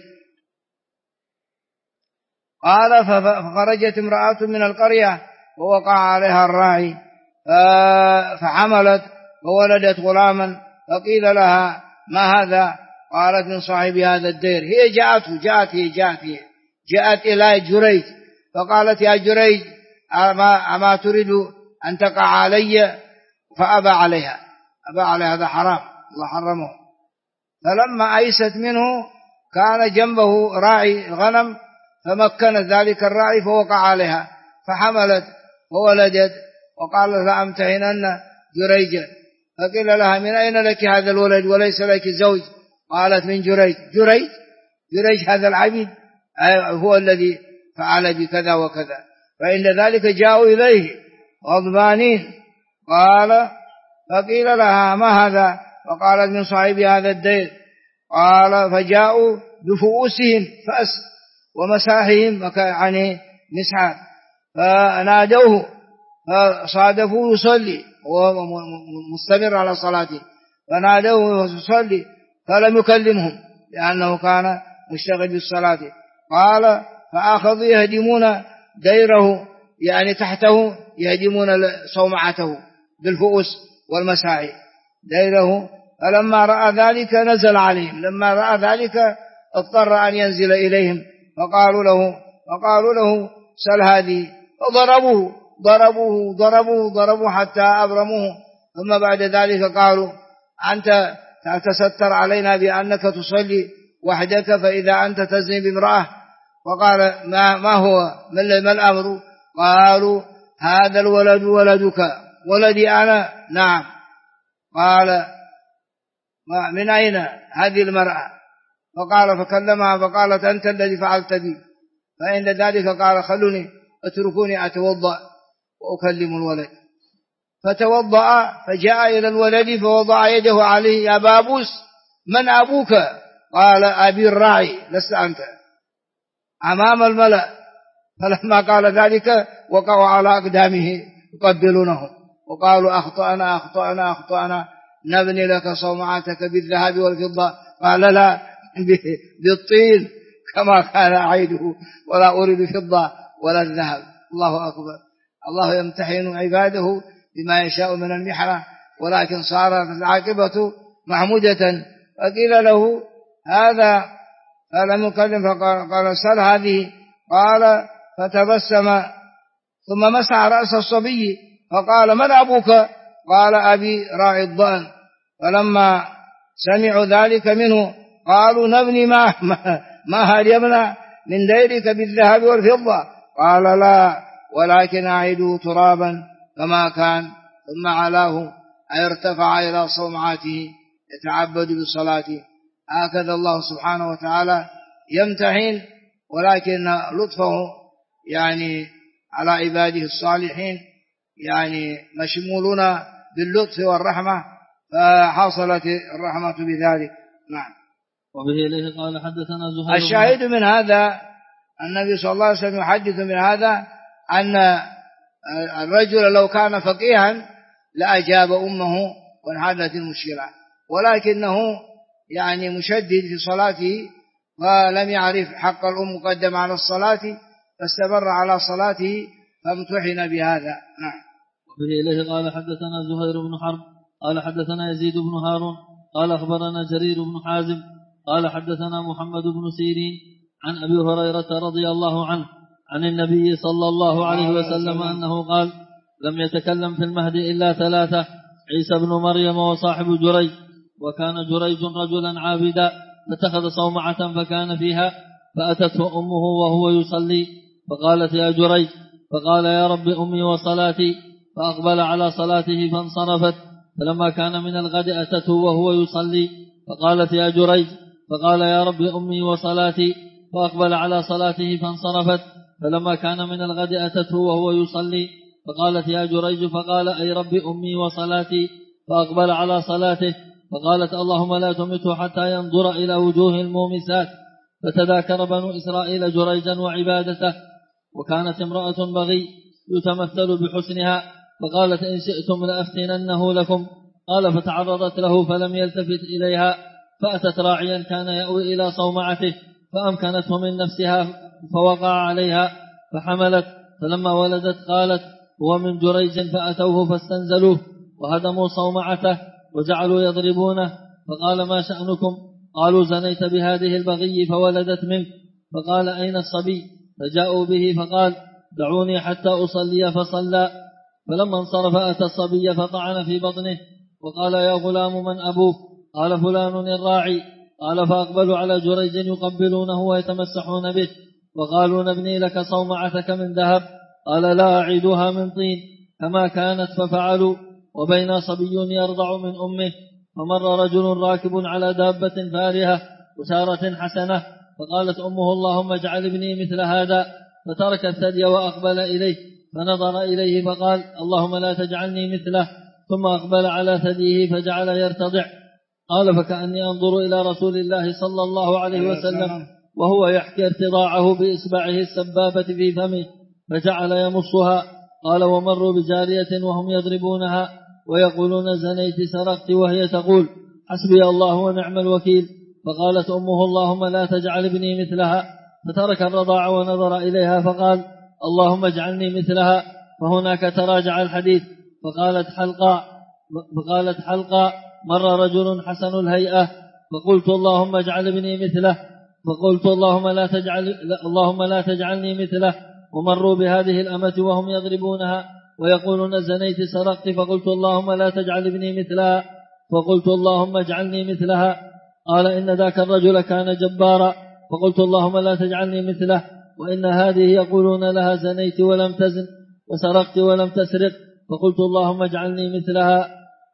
قال فخرجت امرأة من القرية ووقع عليها الراعي فحملت وولدت غلاما، فقيل لها ما هذا؟ قالت من صاحب هذا الدير. هي جاءت إلى جريج فقالت يا جريج أما تريد أن تقع علي؟ فأبى عليها، هذا حرام الله حرمه. فلما أيست منه كان جنبه راعي غنم، فمكنت ذلك الراعي فوقع عليها فحملت وولدت، وقال لها أمتهنن جريجا، فقيل لها من أين لك هذا الولد وليس لك زوج؟ قالت من جريج. جريج هذا العبيد هو الذي فعل بكذا وكذا. فإن ذلك جاءوا إليه غضبانين. فقيل لها ما هذا؟ فقالت من صاحب هذا الدير. قال فجاءوا بفؤوسهم فأس ومساحهم يعني مسحا، فنادوه فصادفوه يصلي وهو مستمر على صلاته، فنادوه يصلي فلم يكلمهم لأنه كان مشتغل بالصلاة. قال فأخذوا يهدمون ديره يعني تحته، يهدمون صومعته بالفؤوس والمساعي ديره. فلما رأى ذلك نزل عليهم، لما رأى ذلك اضطر أن ينزل إليهم، فقالوا له سل هذه، فضربوه حتى أبرموه. ثم بعد ذلك قالوا أنت تتستر علينا بأنك تصلي وحدك فإذا أنت تزني بامرأة. وقال ما هو ما الأمر؟ قالوا هذا الولد ولدك. ولدي أنا؟ نعم. قال من أين هذه المرأة؟ فقال فكلمها فقالت أنت الذي فعلت بي. فإن ذلك قال خلوني اتركوني أتوضأ وأكلم الولد. فتوضأ فجاء إلى الولد فوضع يده عليه. يا بابوس من أبوك؟ قال أبي الراعي لست أنت، أمام الملأ. فلما قال ذلك وقعوا على أقدامه يقبلونه وقالوا أخطأنا نبني لك صومعتك بالذهب والفضة. قال لا، بالطين كما كان عيده، ولا أريد فضة ولا الذهب. الله أكبر. الله يمتحن عباده بما يشاء من المحنة، ولكن صارت العاقبة محمودة. فقيل له هذا فلم يكلم، فقال سل هذه. قال فتبسم ثم مسح رأس الصبي فقال من أبوك؟ قال أبي راعي الضأن. فلما سمعوا ذلك منه قالوا نبني ما هل يمنع من ديرك بالذهب والفضة؟ قال لا، ولكن أعيده ترابا كما كان. ثم علاه أي ارتفع إلى صومعاته يتعبد بالصلاة. هكذا الله سبحانه وتعالى يمتحن، ولكن لطفه يعني على عباده الصالحين يعني مشمولون باللطف والرحمة، فحصلت الرحمة بذلك. نعم. وبه إليه قال حدثنا زهير. الشاهد من هذا النبي صلى الله عليه وسلم يحدث من هذا أن الرجل لو كان فقيها لأجاب أمه وانحلت المشكلة، ولكنه يعني مشدد في صلاته ولم يعرف حق الأم مقدم على الصلاة، فاستمر على صلاته فامتحن بهذا. نعم. وبه إليه قال حدثنا زهير بن حرب قال حدثنا يزيد بن هارون قال أخبرنا جرير بن حازم قال حدثنا محمد بن سيرين عن أبي هريرة رضي الله عنه عن النبي صلى الله عليه وسلم أنه قال لم يتكلم في المهد إلا ثلاثة: عيسى بن مريم وصاحب جريج. وكان جريج رجلا عابدا فاتخذ صومعة فكان فيها، فأتته أمه وهو يصلي فقالت يا جريج، فقال يا رب أمي وصلاتي، فأقبل على صلاته فانصرفت. فلما كان من الغد أتته وهو يصلي فقالت يا جريج، فقال يا رب أمي وصلاتي، فأقبل على صلاته فانصرفت. فلما كان من الغد أتته وهو يصلي فقالت يا جريج، فقال أي رب أمي وصلاتي، فأقبل على صلاته. فقالت اللهم لا تمته حتى ينظر إلى وجوه المومسات. فتذاكر بنو إسرائيل جريجا وعبادته. وكانت امرأة بغي يتمثل بحسنها، فقالت إن شئتم لأفتننه لكم. قال فتعرضت له فلم يلتفت إليها، فأتت راعيا كان يأوي إلى صومعته فأمكنته من نفسها فوقع عليها فحملت. فلما ولدت قالت هو من جريج، فأتوه فاستنزلوه وهدموا صومعته وجعلوا يضربونه. فقال ما شأنكم؟ قالوا زنيت بهذه البغي فولدت منك. فقال أين الصبي؟ فجاءوا به فقال دعوني حتى أصلي، فصلى. فلما انصرف أتى الصبي فطعن في بطنه وقال يا غلام من أبوك؟ قال فلان الراعي. قال فأقبلوا على جريج يقبلونه ويتمسحون به وقالوا نبني لك صومعتك من ذهب. قال لا أعيدها من طين كما كانت ففعلوا. وبين صبي يرضع من أمه فمر رجل راكب على دابة فارهة وسارة حسنة فقالت أمه اللهم اجعل ابني مثل هذا فترك الثدي وأقبل إليه فنظر إليه فقال اللهم لا تجعلني مثله ثم أقبل على ثديه فجعل يرتضع. قال فكأني أنظر إلى رسول الله صلى الله عليه وسلم وهو يحكي ارتضاعه بإصبعه السبابة في فمه فجعل يمصها. قال ومروا بجارية وهم يضربونها ويقولون زنيت سرقت وهي تقول حسبي الله ونعم الوكيل. فقالت أمه اللهم لا تجعل ابني مثلها فترك الرضاع ونظر إليها فقال اللهم اجعلني مثلها. فهناك تراجع الحديث. فقالت حلقا مر رجل حسن الهيئة فقلت اللهم اجعل ابني مثله فقلت اللهم لا تجعلني مثله. ومروا بهذه الأمة وهم يضربونها ويقولون زنيت سرقت فقلت اللهم لا تجعل ابني مثلها فقلت اللهم اجعلني مثلها. قال إن ذاك الرجل كان جبارا فقلت اللهم لا تجعلني مثله. وإن هذه يقولون لها زنيت ولم تزن وسرقت ولم تسرق فقلت اللهم اجعلني مثلها.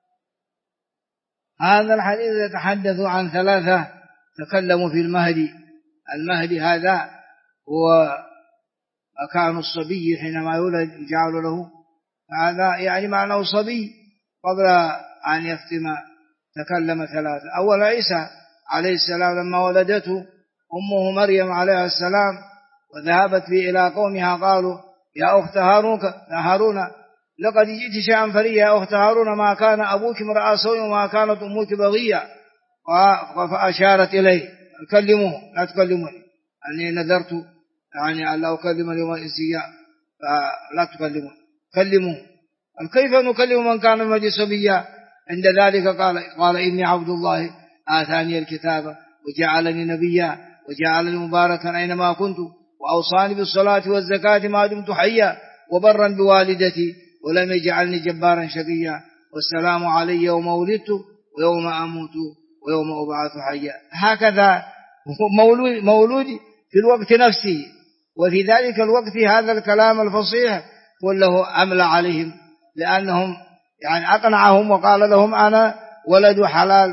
هذا الحديث يتحدث عن ثلاثة تكلموا في المهدي. المهدي هذا هو مكان الصبي حينما يولد يجعل له، هذا يعني معناه صبي قبل أن يختم. تكلم ثلاثة. أول عيسى عليه السلام لما ولدته أمه مريم عليه السلام وذهبت به إلى قومها قالوا يا أخت هارون لقد جئت شيئا فريا يا أخت هارون ما كان أبوك امرأ سوء وما كانت أمك بغية. فأشارت إليه كلموه لا تكلموني أني نذرت يعني أن لا أكلم اليوم إنسيا فلا تكلموني كلموه. كيف نكلم من كان المهدي صبيا؟ عند ذلك قال إني عبد الله آتاني الكتاب وجعلني نبيا وجعلني مباركا أينما كنت وأوصاني بالصلاة والزكاة ما دمت حيا وبرا بوالدتي ولم يجعلني جبارا شقيا والسلام علي يوم ولدت ويوم أموت ويوم أبعث حيا. هكذا مولودي في الوقت نفسه. وفي ذلك الوقت هذا الكلام الفصيح كله أملى عليهم لأنهم يعني أقنعهم وقال لهم أنا ولد حلال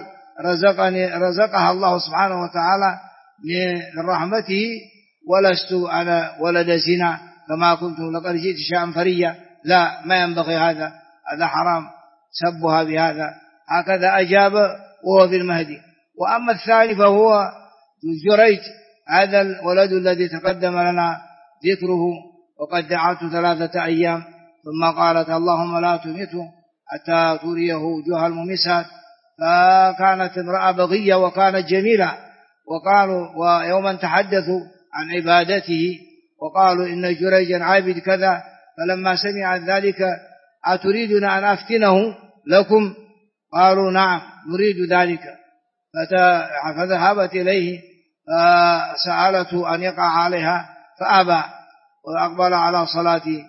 رزقها الله سبحانه وتعالى من رحمته ولست أنا ولد زنا كما كنتم لقد جئت شيئا فريا. لا ما ينبغي هذا حرام سبها بهذا. هكذا أجاب وهو في المهدي. وأما الثاني فهو جريج هذا الولد الذي تقدم لنا ذكره وقد دعته 3 أيام ثم قالت اللهم لا تمته حتى تريه وجوه الممسات. فكانت امرأة بغية وكانت جميلة وقالوا ويوما تحدثوا عن عبادته وقالوا إن جريجا عابد كذا. فلما سمع ذلك أتريدنا أن أفتنه لكم؟ قالوا نعم نريد ذلك. فذهبت إليه فسألته أن يقع عليها فأبى وأقبل على صلاته.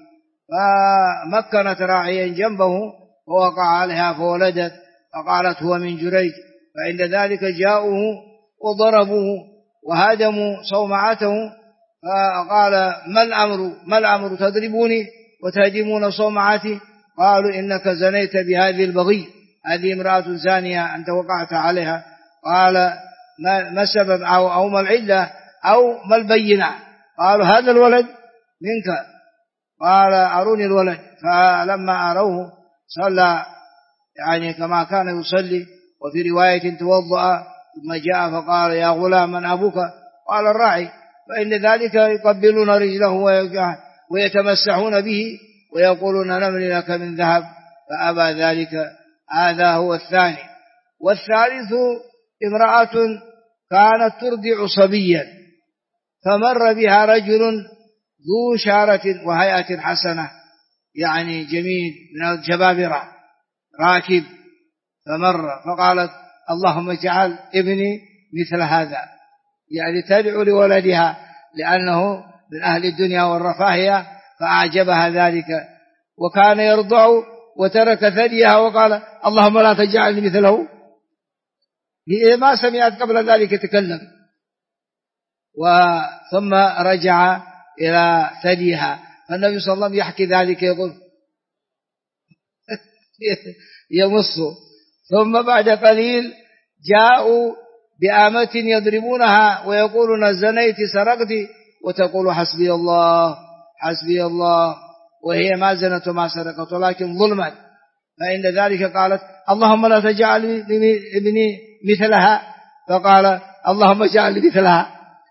فمكنت راعيا جنبه ووقع عليها فولدت فقالت هو من جريج. فعند ذلك جاءوه وضربوه وهدموا صومعته. فقال ما الأمر تضربوني وتهدمون صومعتي؟ قالوا إنك زنيت بهذه البغي هذه امرأة زانية أنت وقعت عليها. قال ما السبب أو ما العلة أو ما البينة؟ قالوا هذا الولد منك. قال أروني الولد. فلما أروه صلى يعني كما كان يصلي وفي رواية توضأ ثم جاء فقال يا غلام من أبوك؟ قال الراعي. فإن ذلك يقبلون رجله ويتمسحون به ويقولون نملي لك من ذهب فأبى ذلك. هذا هو الثاني. والثالث امرأة كانت ترضع صبيا فمر بها رجل ذو شارة وهيئة حسنة يعني جميل من الجبابرة راكب فمر فقالت اللهم اجعل ابني مثل هذا يعني تدعو لولدها لأنه من أهل الدنيا والرفاهية فأعجبها ذلك. وكان يرضع وترك ثديها وقال اللهم لا تجعلني مثله. ما سمعت قبل ذلك يتكلم. ثم رجع إلى ثديها، فالنبي صلى الله عليه وسلم يحكي ذلك يقول يمصه. ثم بعد قليل جاءوا بآمة يضربونها ويقولون زنيت سرقت، وتقول حسبي الله حسبي الله، وهي ما زنت وما سرقت ولكن ظلما. فإن ذلك قالت اللهم لا تجعل ابني مثلها، فقال اللهم اجعل لي مثلها.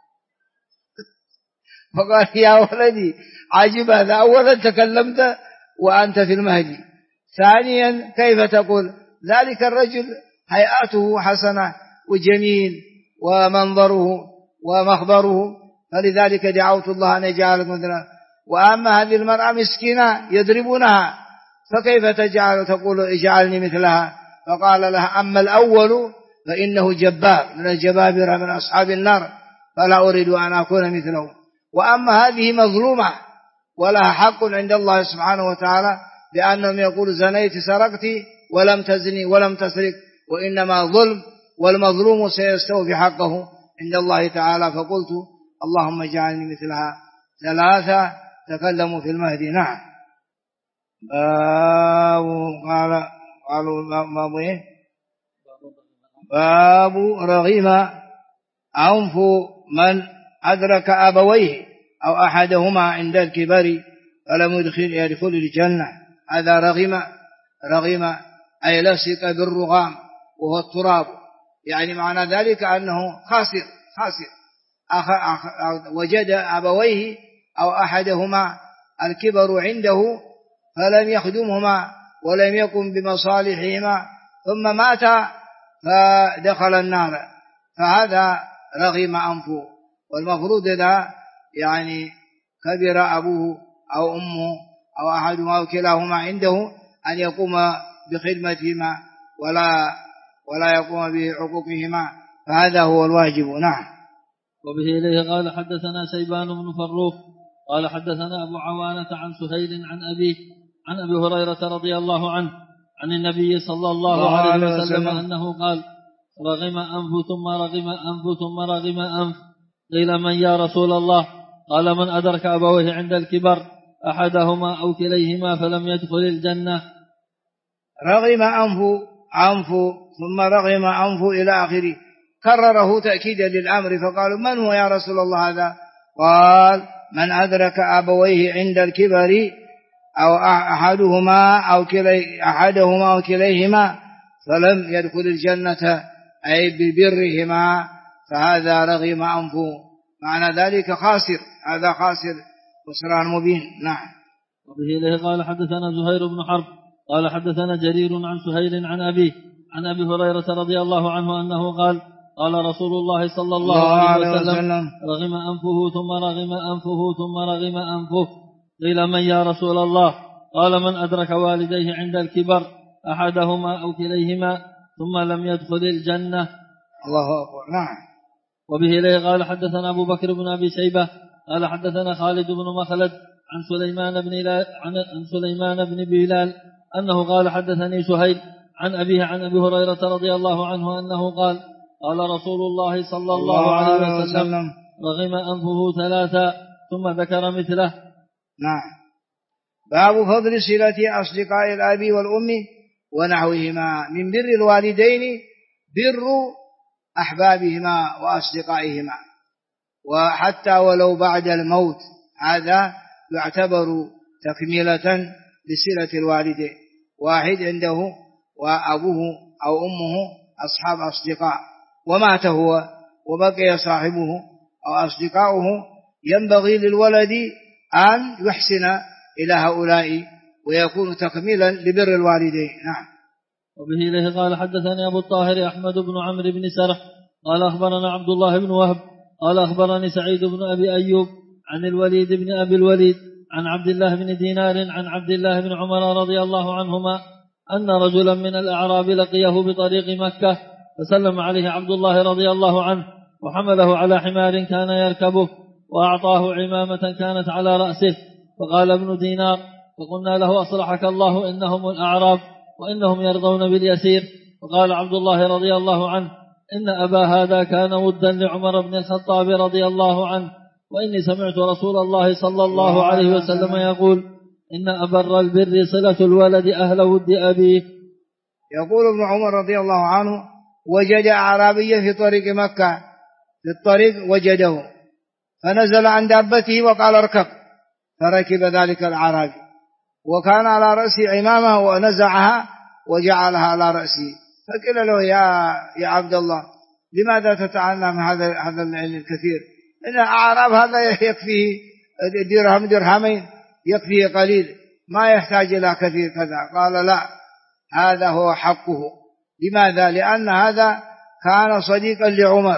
فقال يا ولدي عجب هذا، أولا تكلمت وأنت في المهدي، ثانيا كيف تقول ذلك الرجل هيئته حسنة وجميل ومنظره ومخبره، فلذلك دعوت الله أن يجعلك مثله. وأما هذه المرأة مسكينة يضربونها، فكيف تقول اجعلني مثلها؟ فقال لها أما الأول فإنه جبار من الجبابرة من أصحاب النار، فلا أريد أن أكون مثله. وأما هذه مظلومة ولها حق عند الله سبحانه وتعالى، بأنهم يقول زنيت سرقت ولم تزني ولم تسرق، وإنما ظلم، والمظلوم سيستوفي حقه عند الله تعالى. فقلت اللهم اجعلني مثلها. ثلاثة تكلموا في المهدي. نعم. باب رغم أنف من أدرك أبويه أو أحدهما عند الكبر فلم يدخل الجنة. هذا رغم أي لصق بالرغام وهو التراب، يعني معنى ذلك أنه خاسر وجد أبويه أو أحدهما الكبر عنده فلم يخدمهما ولم يقم بمصالحهما ثم مات فدخل النار، فهذا رغم أنفه. والمفروض إذا يعني كبر أبوه أو أمه أو أحدهما أو كلاهما عنده أن يقوم بخدمتهما ولا يقوم بحقوقهما، فهذا هو الواجب. نعم. وبه إليه قال حدثنا شيبان بن فروخ قال حدثنا أبو عوانة عن سهيل عن أبيه عن أبي هريرة رضي الله عنه عن النبي صلى الله عليه وسلم أنه قال رغم أنف ثم رغم أنف ثم رغم أنف. قيل من يا رسول الله؟ قال من أدرك أبويه عند الكبر أحدهما أو كليهما فلم يدخل الجنة. رغم أنف ثم رغم أنف إلى آخره، كرره تأكيدا للأمر. فقالوا من هو يا رسول الله هذا؟ قال من أدرك أبويه عند الكبر أو أحدهما أو كليهما فلم يدخل الجنة، أي ببرهما، فهذا رغم أنفه. معنى ذلك خاسر، هذا خاسر خسران مبين. نعم. وبه إليه قال حدثنا زهير بن حرب قال حدثنا جرير عن سهيل عن أبيه عن أبي هريرة رضي الله عنه أنه قال قال رسول الله صلى الله عليه وسلم رغم أنفه ثم رغم أنفه ثم رغم أنفه. قيل من يا رسول الله؟ قال من أدرك والديه عند الكبر أحدهما أو كليهما ثم لم يدخل الجنة. الله أكبر. نعم. وبه إليه قال حدثنا أبو بكر بن أبي شيبة قال حدثنا خالد بن مخلد عن سليمان بن بلال أنه قال حدثني سهيل عن أبيه عن أبي هريرة رضي الله عنه أنه قال قال رسول الله صلى الله عليه وسلم رغم أنفه ثلاثا ثم ذكر مثله. نعم. باب فضل صلة أصدقاء الأب والأم ونحوهما من بر الوالدين بر أحبابهما وأصدقائهما، وحتى ولو بعد الموت، هذا يعتبر تكملة لصلة الوالدين. واحد عنده وأبوه أو أمه أصحاب أصدقاء ومات هو وبقي صاحبه أو أصدقاؤه، ينبغي للولد أن يحسن إلى هؤلاء ويكون تكميلا لبر الوالدين. نعم. وبه إليه قال حدثني أبو الطاهر أحمد بن عمرو بن سرح قال أخبرنا عبد الله بن وهب قال أخبرني سعيد بن أبي أيوب عن الوليد بن أبي الوليد عن عبد الله بن دينار عن عبد الله بن عمر رضي الله عنهما أن رجلا من الأعراب لقيه بطريق مكة فسلم عليه عبد الله رضي الله عنه وحمله على حمار كان يركبه وأعطاه عمامة كانت على رأسه. فقال ابن دينار فقلنا له أصلحك الله إنهم الأعراب وإنهم يرضون باليسير. فقال عبد الله رضي الله عنه إن أبا هذا كان ودا لعمر بن الخطاب رضي الله عنه، وإني سمعت رسول الله صلى الله عليه وسلم يقول إن أبر البر صلة الولد أهل ود أبيه. يقول ابن عمر رضي الله عنه: وجد أعرابيا في طريق مكة، في الطريق وجده فنزل عن دابته وقال اركب، فركب ذلك الأعرابي وكان على رأسه عمامة ونزعها وجعلها على رأسه، فقال له: يا عبد الله، لماذا تتعلم هذا العلم الكثير؟ إن الأعراب هذا يكفيه درهمين، يكفيه قليل، ما يحتاج إلى كثير كذا. قال: لا، هذا هو حقه. لماذا؟ لأن هذا كان صديقا لعمر،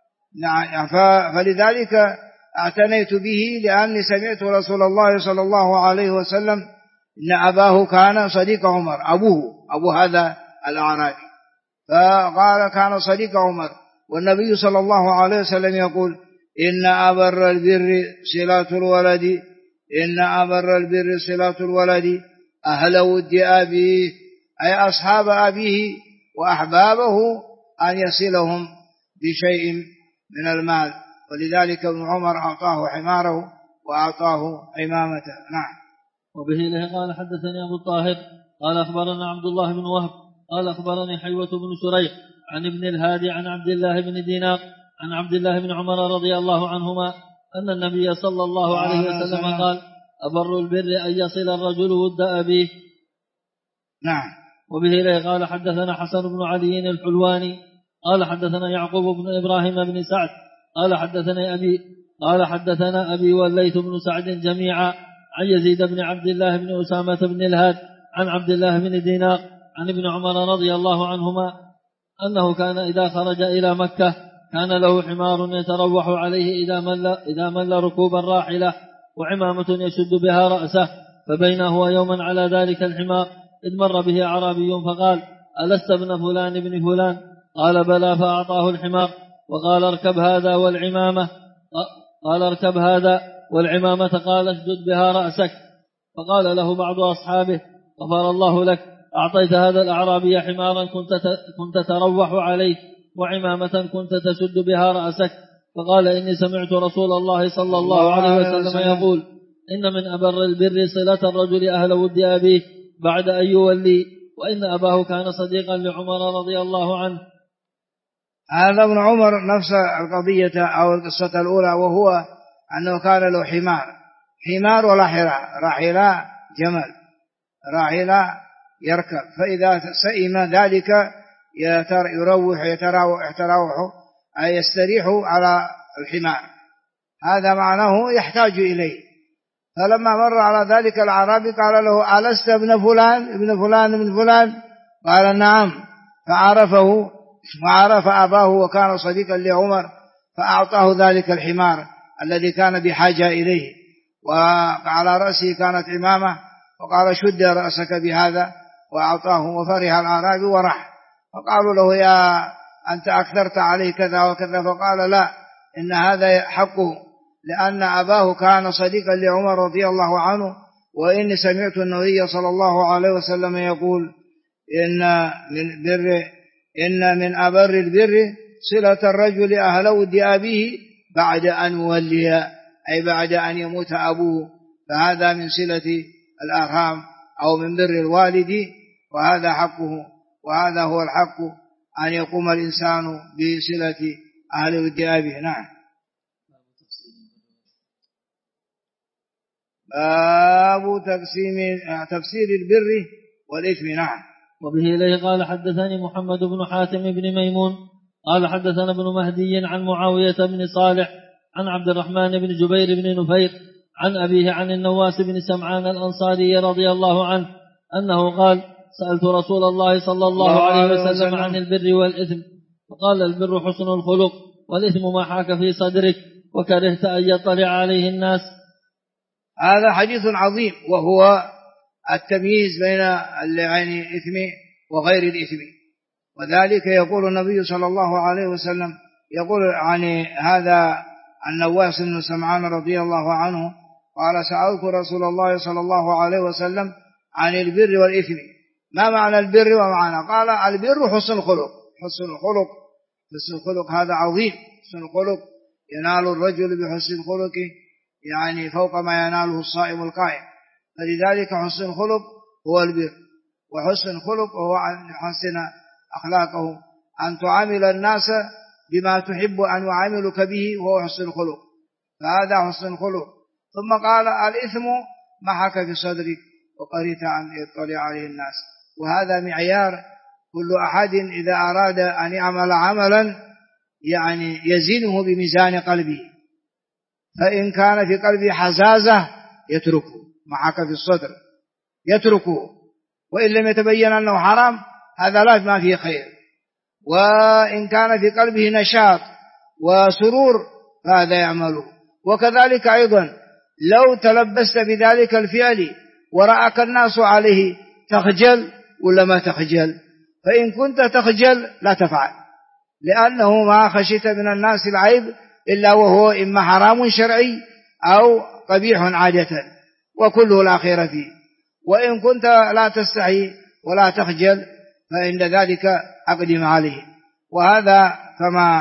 فلذلك اعتنيت به، لأني سمعت رسول الله صلى الله عليه وسلم إن أباه كان صديق عمر، أبو هذا الأعرابي، فقال كان صديق عمر، والنبي صلى الله عليه وسلم يقول: إن أبر البر صلة الولد، إن أبر البر صلة الولد أهل ود أبيه، أي أصحاب أبيه وأحبابه، أن يصلهم بشيء من المال. ولذلك ابن عمر أعطاه حماره وأعطاه عمامته. نعم. وبه له قال حدثني أبو الطاهر قال أخبرنا عبد الله بن وهب قال أخبرني حيوة بن شريح عن ابن الهادي عن عبد الله بن دينار عن عبد الله بن عمر رضي الله عنهما أن النبي صلى الله عليه وسلم قال: أبر البر أن يصل الرجل ود أبيه. نعم. وبه له قال حدثنا حسن بن علي الحلواني قال حدثنا يعقوب بن إبراهيم بن سعد قال حدثنا أبي والليث بن سعد جميعا عن يزيد بن عبد الله بن أسامة بن الهاد عن عبد الله بن دينار عن ابن عمر رضي الله عنهما أنه كان إذا خرج إلى مكة كان له حمار يتروح عليه إذا مل ركوب الراحلة وعمامة يشد بها رأسه، فبينه هو يوما على ذلك الحمار إذ مر به أعرابي فقال: ألست ابن فلان ابن فلان؟ قال: بلى، فأعطاه الحمار وقال: اركب هذا والعمامة قال: اشدد بها رأسك. فقال له بعض أصحابه: غفر الله لك، أعطيت هذا الأعرابي حمارا كنت تروح عليه وعمامة كنت تشد بها رأسك. فقال: إني سمعت رسول الله صلى الله عليه وسلم يقول: إن من أبر البر صلة الرجل أهل ود أبيه بعد أن يولي، وإن أباه كان صديقا لعمر رضي الله عنه. هذا ابن عمر نفس القضية أو القصة الأولى، وهو أنه كان له حمار ولا راحلة جمل، راحلة يركب، فإذا سئم ذلك يتراوح أي يستريح على الحمار، هذا معناه يحتاج إليه. فلما مر على ذلك الأعرابي قال له: ألست ابن فلان؟ قال: نعم. فعرفه وعرف أباه وكان صديقا لعمر، فأعطاه ذلك الحمار الذي كان بحاجة إليه، وعلى رأسه كانت عمامة، وقال: شد رأسك بهذا، وأعطاه، وفرح الأعرابي وراح. فقالوا له: يا أنت أكثرت عليه كذا وكذا. فقال: لا، إن هذا حقه، لأن أباه كان صديقا لعمر رضي الله عنه، وإني سمعت النبي صلى الله عليه وسلم يقول: إن من أبر البر صلة الرجل أهل ود أبيه بعد أن ولي، أي بعد أن يموت أبوه، فهذا من صلة الأرحام أو من بر الوالد، وهذا حقه، وهذا هو الحق، أن يقوم الإنسان بصلة أهل ود أبيه. نعم. باب تفسير البر والإثم. نعم. وبه إليه قال حدثني محمد بن حاتم بن ميمون قال حدثنا ابن مهدي عن معاوية بن صالح عن عبد الرحمن بن جبير بن نفير عن أبيه عن النواس بن سمعان الأنصاري رضي الله عنه أنه قال: سألت رسول الله صلى الله عليه وسلم عن البر والإثم، فقال: البر حسن الخلق، والإثم ما حاك في صدرك وكرهت أن يطلع عليه الناس. هذا حديث عظيم، وهو التمييز بين الإثم وغير الإثم، وذلك يقول النبي صلى الله عليه وسلم، يقول عن هذا النواس بن سمعان رضي الله عنه قال: سألت رسول الله صلى الله عليه وسلم عن البر والإثم، ما معنى البر ومعنى؟ قال: البر حسن الخلق. حسن الخلق حسن الخلق هذا عظيم. حسن الخلق ينال الرجل بحسن خلقه يعني فوق ما يناله الصائم القائم. فلذلك حسن الخلق هو البر، وحسن الخلق هو أن يحسن أخلاقه، أن تعامل الناس بما تحب أن يعاملك به، وهو حسن الخلق. فهذا حسن الخلق. ثم قال الإثم ما حك في صدرك وقريت أن يطلع عليه الناس. وهذا معيار كل أحد إذا أراد أن يعمل عملا يعني يزينه بميزان قلبه، فإن كان في قلبه حزازة يتركه، ما حك في الصدر يتركه، وإن لم يتبين أنه حرام هذا لا ما فيه خير. وإن كان في قلبه نشاط وسرور فهذا يعمله. وكذلك أيضا لو تلبست بذلك الفعل ورأك الناس عليه تخجل ولا ما تخجل؟ فإن كنت تخجل لا تفعل، لأنه ما خشيت من الناس العيب إلا وهو إما حرام شرعي أو قبيح عادة، وكله لا خير فيه. وإن كنت لا تستحي ولا تخجل فإن ذلك أقدم عليه. وهذا كما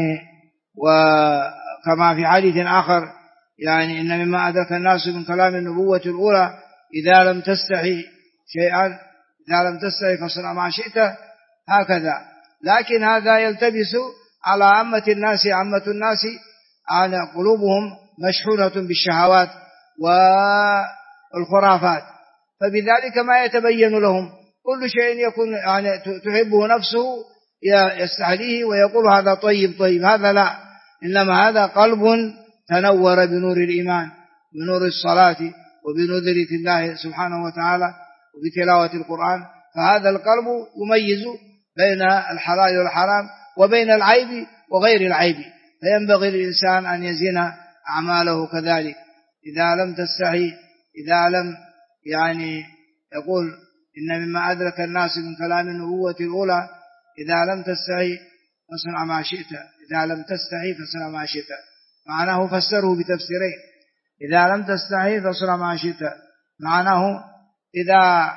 وكما في حديث آخر إن مما أدرك الناس من كلام النبوة الأولى إذا لم تستحي شيئا، إذا لم تستحي فاصنع ما شئت، هكذا. لكن هذا يلتبس على عامة الناس على قلوبهم مشحونة بالشهوات والخرافات، فبذلك ما يتبين لهم كل شيء يكون تحبه نفسه يستحليه ويقول هذا طيب، هذا لا، إنما هذا قلب تنور بنور الإيمان، بنور الصلاة، وبنذرة الله سبحانه وتعالى، وبتلاوة القرآن. فهذا القلب يميز بين الحلال والحرام وبين العيب وغير العيب، فينبغي للإنسان أن يزين أعماله كذلك. إذا لم تستحي، إذا لم يقول إن مما أدرك الناس من كلام النبوة الأولى إذا لم تستحي فاصنع ما شئت، إذا لم تستحي فاصنع ما شئت، معناه فسره بتفسيرين. إذا لم تستحي فاصنع ما شئت معناه إذا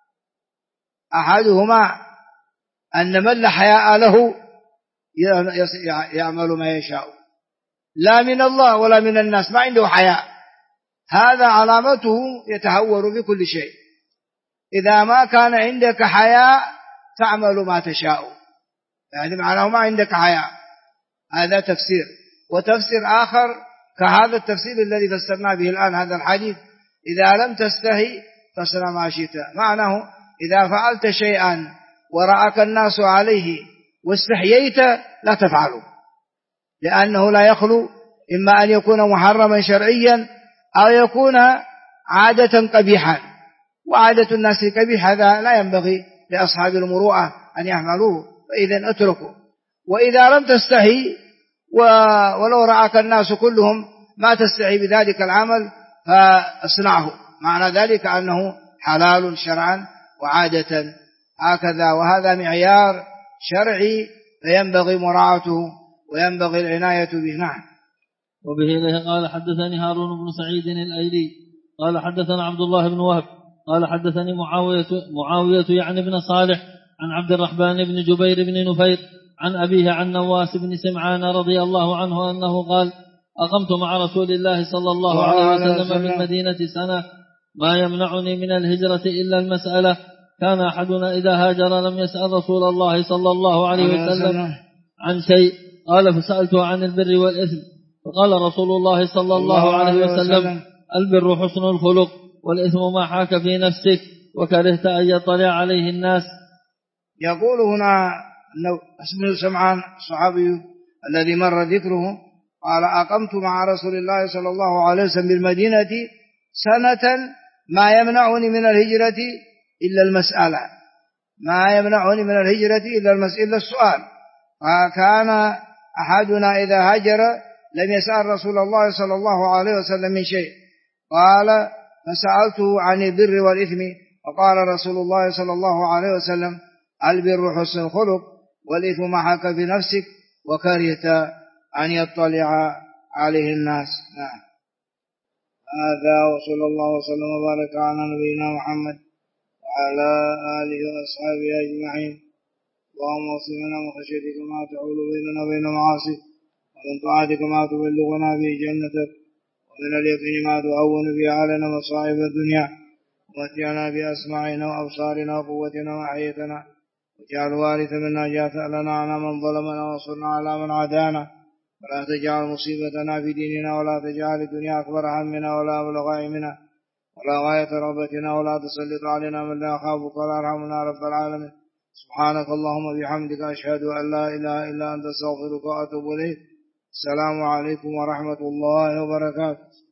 أحدهما أن من لا حياء له يعمل ما يشاء، لا من الله ولا من الناس، ما عنده حياء، هذا علامته يتهور بكل شيء. إذا ما كان عندك حياء تعمل ما تشاء، معناه ما عندك حياء. هذا تفسير. وتفسير آخر كهذا التفسير الذي فسرنا به الآن هذا الحديث، إذا لم تستحي فاصنع ما شئت، معناه إذا فعلت شيئا ورأك الناس عليه واستحييت لا تفعله، لأنه لا يخلو إما أن يكون محرما شرعيا أو يكون عادة قبيحا، وعادة الناس قبيح، هذا لا ينبغي لأصحاب المروءة أن يعملوه، فإذا اتركوا. وإذا لم تستحي ولو رأك الناس كلهم ما تستحي بذلك العمل فاصنعه، معنى ذلك أنه حلال شرعا وعادة، هكذا. وهذا معيار شرعي فينبغي مراعاته وينبغي العناية به. نعم. وبه إليه قال حدثني هارون بن سعيد الأيلي قال حدثنا عبد الله بن وهب قال حدثني معاوية بن صالح عن عبد الرحمن بن جبير بن نفير عن أبيه عن نواس بن سمعان رضي الله عنه أنه قال أقمت مع رسول الله صلى الله عليه وسلم بالمدينة سنة ما يمنعني من الهجرة إلا المسألة. كان أحدنا إذا هاجر لم يسأل رسول الله صلى الله عليه وسلم عن شيء، قال فسألته عن البر والإثم، فقال رسول الله صلى الله عليه وسلم البر حسن الخلق، والإثم ما حاك في نفسك وكرهت أن يطلع عليه الناس. يقول هنا اسمه سمعان الصحابي الذي مر ذكره قال أقمت مع رسول الله صلى الله عليه وسلم بالمدينة سنة ما يمنعني من الهجرة إلا المسألة، ما يمنعني من الهجرة إلا السؤال. فكان أحدنا إذا هاجر لم يسأل رسول الله صلى الله عليه وسلم من شيء، قال فسألته عن البر والإثم، فقال رسول الله صلى الله عليه وسلم البر حسن الخلق، والإثم ما حاك في نفسك وكرهت أن يطلع عليه الناس. نعم. هذا وصلى الله وسلم وبارك على نبينا محمد وعلى آله وأصحابه أجمعين. اللهم اغفر لنا من خشيتك ما تحول بيننا وبين معاصيك ومن طاعتك ما تبلغنا به جنتك ومن اليقين ما تهون به علينا مصائب الدنيا ومتعنا بأسماعنا وأبصارنا وقوتنا وأحيتنا واجعل الوارث منا جاثألنا على من ظلمنا وانصرنا على من عادانا ولا تجعل مصيبتنا في ديننا ولا تجعل الدنيا أكبر همنا ولا مبلغ علمنا ولا غاية رغبتنا ولا تسلط علينا من لا يخافك ولا يرحمنا رب العالمين. سبحانك اللهم وبحمدك أشهد أن لا إله إلا أنت أستغفرك وأتوب إليك. السلام عليكم ورحمة الله وبركاته.